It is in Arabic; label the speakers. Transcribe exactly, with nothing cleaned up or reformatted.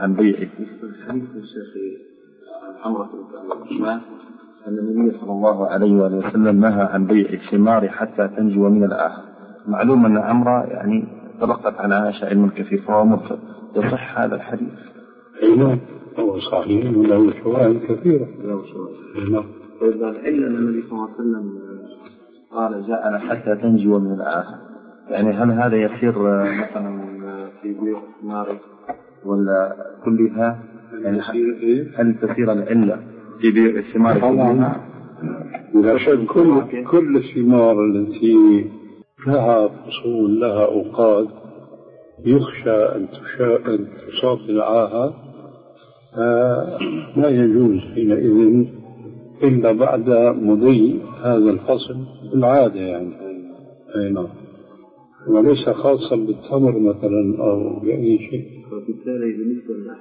Speaker 1: عن بيع.
Speaker 2: حديث الشيخ عمرو بن عثمان
Speaker 1: أن النبي صلى الله عليه وسلم نهى عن بيع الثمار حتى تنجو من الآخر. معلوم أن عمرو يعني تلقت عن عائشة علم كثير فهو مرسل، يصح هذا الحديث؟
Speaker 3: نعم هو صحيح وله شواهد كثيرة.
Speaker 2: له شواهد. نعم. إذا العلة أن النبي صلى الله عليه وسلم
Speaker 1: قال جاءنا حتى تنجو من الآخر، يعني هل هذا يصير مثلا في بيع الثمار ولا كلها؟ يعني هل تسير العلة في بيع الثمار كلها؟
Speaker 3: لا شك كل كل الثمار التي لها فصول لها أوقات يخشى أن تصاب بالعاهة لا يجوز حينئذ إلا بعد مضي هذا الفصل بالعادة يعني. أي نعم. وليس خاصا بالتمر مثلا أو بأي شيء.
Speaker 2: وبالتالي بالنسبة